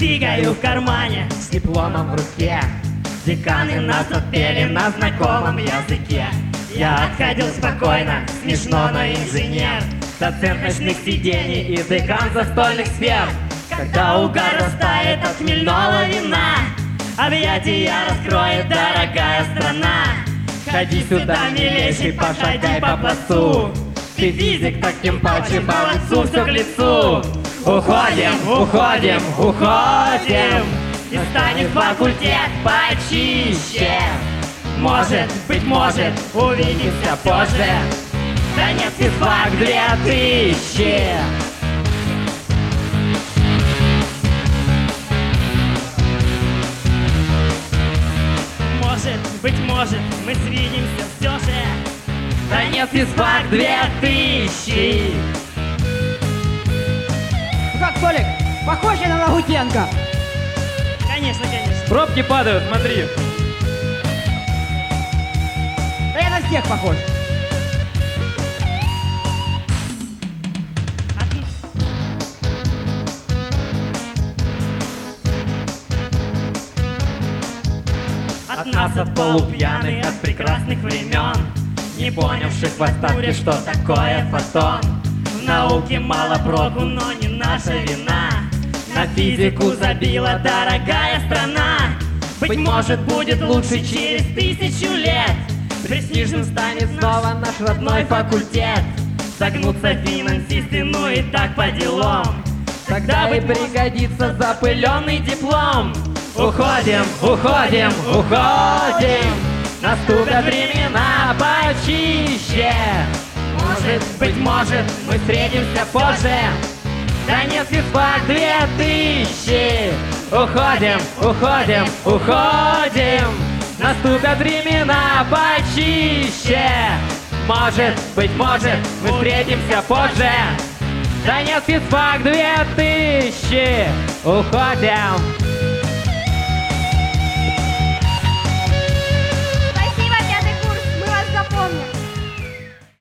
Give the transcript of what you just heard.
сигарю в кармане, с дипломом в руке. Деканы нас отпели на знакомом языке. Я отходил спокойно, смешно, но инженер. Доцент ночных сидений и декан застольных сфер. Когда угар растает от хмельного вина, объятия раскроет дорогая страна. Ходи сюда, милейший, пошагай по плацу. Ты физик, так тем паче по лицу, все к лицу. Уходим, уходим, уходим, и станет факультет почище. Может, быть может, увидимся позже. Да нет, физфак 2000. Может, быть может, мы свидимся все же. Да нет, физфак 2000. Ну как, Толик, похож я на Лагутенко? Конечно, конечно. Пробки падают, смотри. Да я на всех похож. От нас, от полупьяных, от прекрасных времен, не понявших в остатке, что такое фотон. В науке мало проку, но не наша вина. На физику забила дорогая страна. Быть может, будет лучше через 1000 лет. Престижным станет снова наш родной факультет. Согнутся финансисты, ну и так по делам. Тогда и пригодится запыленный диплом. Уходим, уходим, уходим, наступят времена почище. Может, быть может, мы встретимся позже. Да нет, физфак 2000. Уходим, уходим, уходим, наступят времена почище. Может, быть может, мы встретимся позже. Да нет, физфак 2000. Уходим.